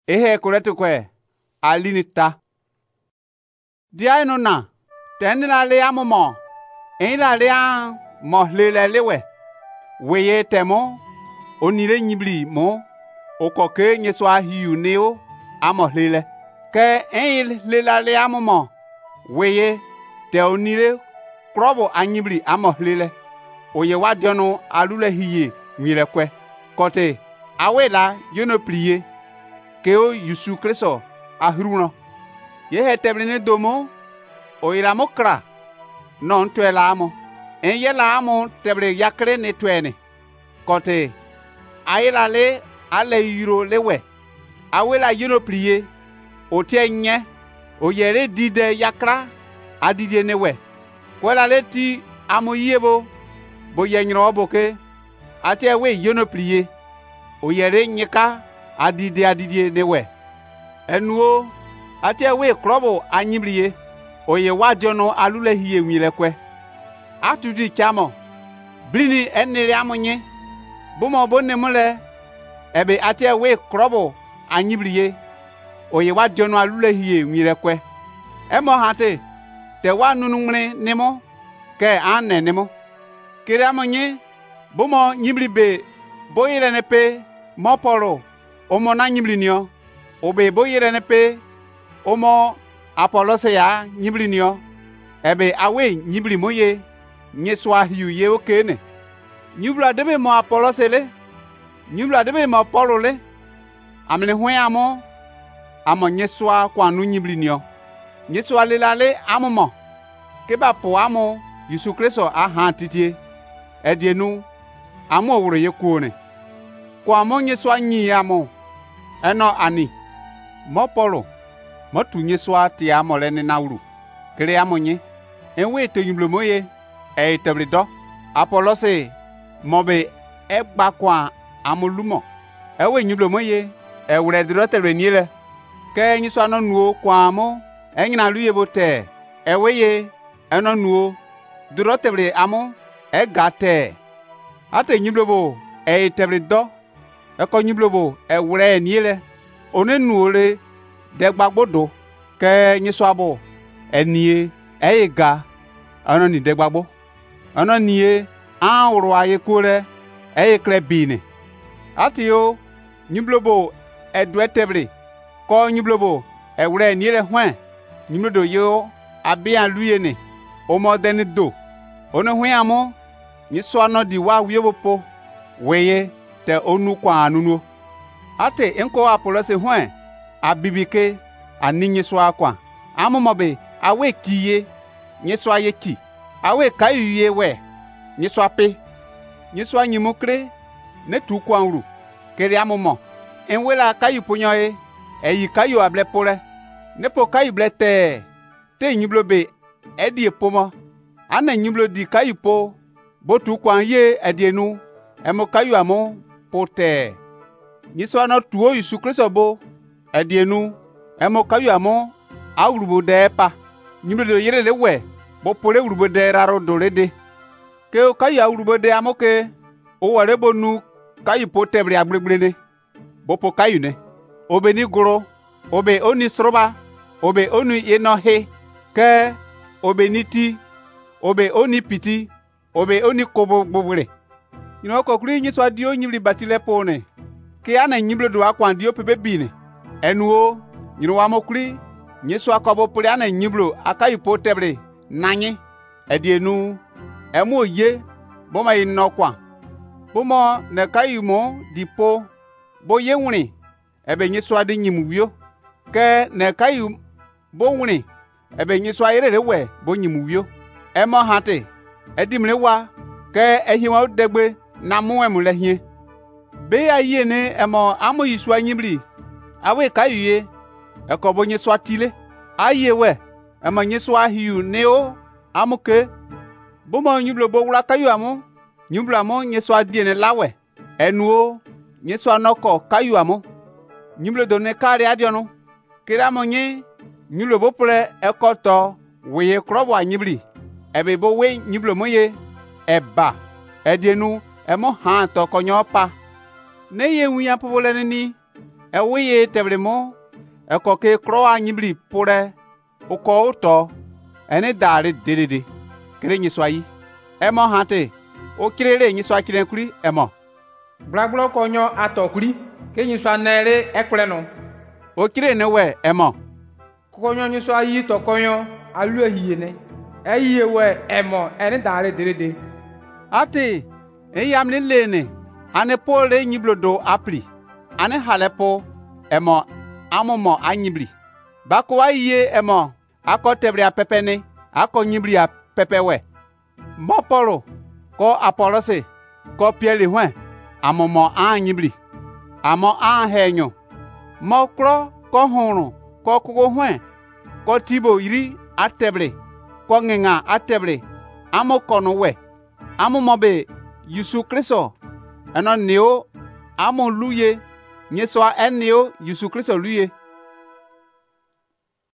ehe kurete kwe alinita dia no na tenila le amomo enila le an mo le lewe weye temo onire nyibli mo okoke nyeswa hiu neo amo lele ke en le amomo weye te onire krobo anyibli amo lele oye wadiono alule hiye nwile kwe kote awela yono pliye ke o Yesu Kristo ahruno ye hetebrine domo oyira mokra non twela amo en yela amo tebre yakre ne twene kote ayela le ale yiro lewe awela yono pliye otienye oyere dide yakra adidie newe kwela leti amo yebo bo yenyro boke ate we yono pliye oyere nyika adidie newe enuo ate we krobo anyibliye oye wadiono alule hiye nwilekwe atudi chamo blini enire amonye bumo bonne mule ebe ate we krobo anyibliye oye wadiono alule hiye nwilekwe emo hate te wanunu mre nemo ke anne nemo kire amonye bumo nyiblibe boyire nepe moporo omo na nyiblinio obe boyire nepe omo apolose ya nyiblinio ebe awe nyibli moye nyeswa hiu ye okene nyibla debe mo apolose le nyibla debe mo polo le amle hwe amo nyeswa kwanu nyiblinio nyeswa le lale amomo keba po amo Yesu Kristo aha titie edienu amo wuro ye kuone kwa mo nyeswa nyi amo eno ani mo polo mo tunye swa ti amole ni nawru kire amonye enwe to yimlo moye e tebrido apolose mobe egba kwa amolumo ewe nyimlo moye e wure diro tebre niele ke nyi swa no nuo kwa mo enyina luye bote ewe ye eno nuo diro tebre amo e gate ate nyimlo bo e tebrido e ko nyimlo bo e wure niele one nuole degbagbodo ke nyiswabo enie eiga ono ni degbagbo ono nie anwuru aye kore eyekre bine atio nyiblobo edwetebre ko nyiblobo ewre niele hwan nyimlodo yo abian luyene omodeni do ono hwan amo nyiswa no di wa wiebopo weye te onu kwa anuno ate enko apolose hwan abibike ani nyeswa kwa amomobe awe kiye nyeswa ye ki awe kayuye we nyeswa pe nyeswa nyimukre ne tu kwa nru kere amomo enwela kayu ponyoe eyi kayu ablepore ne po kayu blete te nyiblobe edi epomo ana nyiblo di kayu po botu kwa ye edienu emo kayu amo pote nyeswa no tuo Yesu Kristo bo edienu emo kayu amo awrubo depa nyimdo yere lewe bo pole wrubo de raro dolede ke o kayu awrubo de amoke o ware bonu kayu potebre agbregbene bo po kayu ne obeni goro obe oni sroba obe oni enohe ke obeni ti obe oni piti obe oni kobo gbogbre ko kuri nyi so dio nyibli batile pone ke ana nyiblo do akwan dio pebe bine enuo nyino wa mokuri nyeso akobo puli ana nyiblo akayu potebre nanyi edienu emu ye boma inokwa bomo ne kayu mo dipo bo ye nwuni ebe nyeso ade nyimuwio ke ne kayu bo nwuni ebe nyeso ayere we bo nyimuwio emo hate edimle wa ke ehiwa degbe na mu emule hie be aye ne emo amo Yesu anyibli awe kayuye ekobo nyeso atile aye we emo nyeso ahiu neo amuke bomo nyiblo bo wura kayu amo nyiblo amo nyeso adiene lawe enuo nyeso anoko kayu amo nyiblo do ne kare adiono kira mo nyi nyiblo bo pore ekoto weye krobo anyibli ebe bo we nyiblo moye eba edienu emo ha to konyo pa ne ye nwuya pobole ni Ewiye teblemo ekoke kroa nyibli pore uko uto ene dare dedede kere nyiswayi emo hante o kirere nyiswa kirenkuri emo Blaglo konyo atokuri ke nyiswa nere ekreno o kire ne we emo konyo nyiswa yi to konyo alu ehiyene eyiye we emo ene dare dedede ate eyamle lene ane pole nyiblodo apli ane halepo emo amomo anyibli bako ayiye emo ako tebre apepene ako nyibli apepewe mo polo ko apolose ko pieli hwen amomo anyibli amo ahenyo mo kro ko hunu ko kugo hwen ko tibo iri atebre ko ngenga atebre amo kono we amo mobe Yesu Kristo eno neo amo luye nyeswa eneo Yesu Kristo luye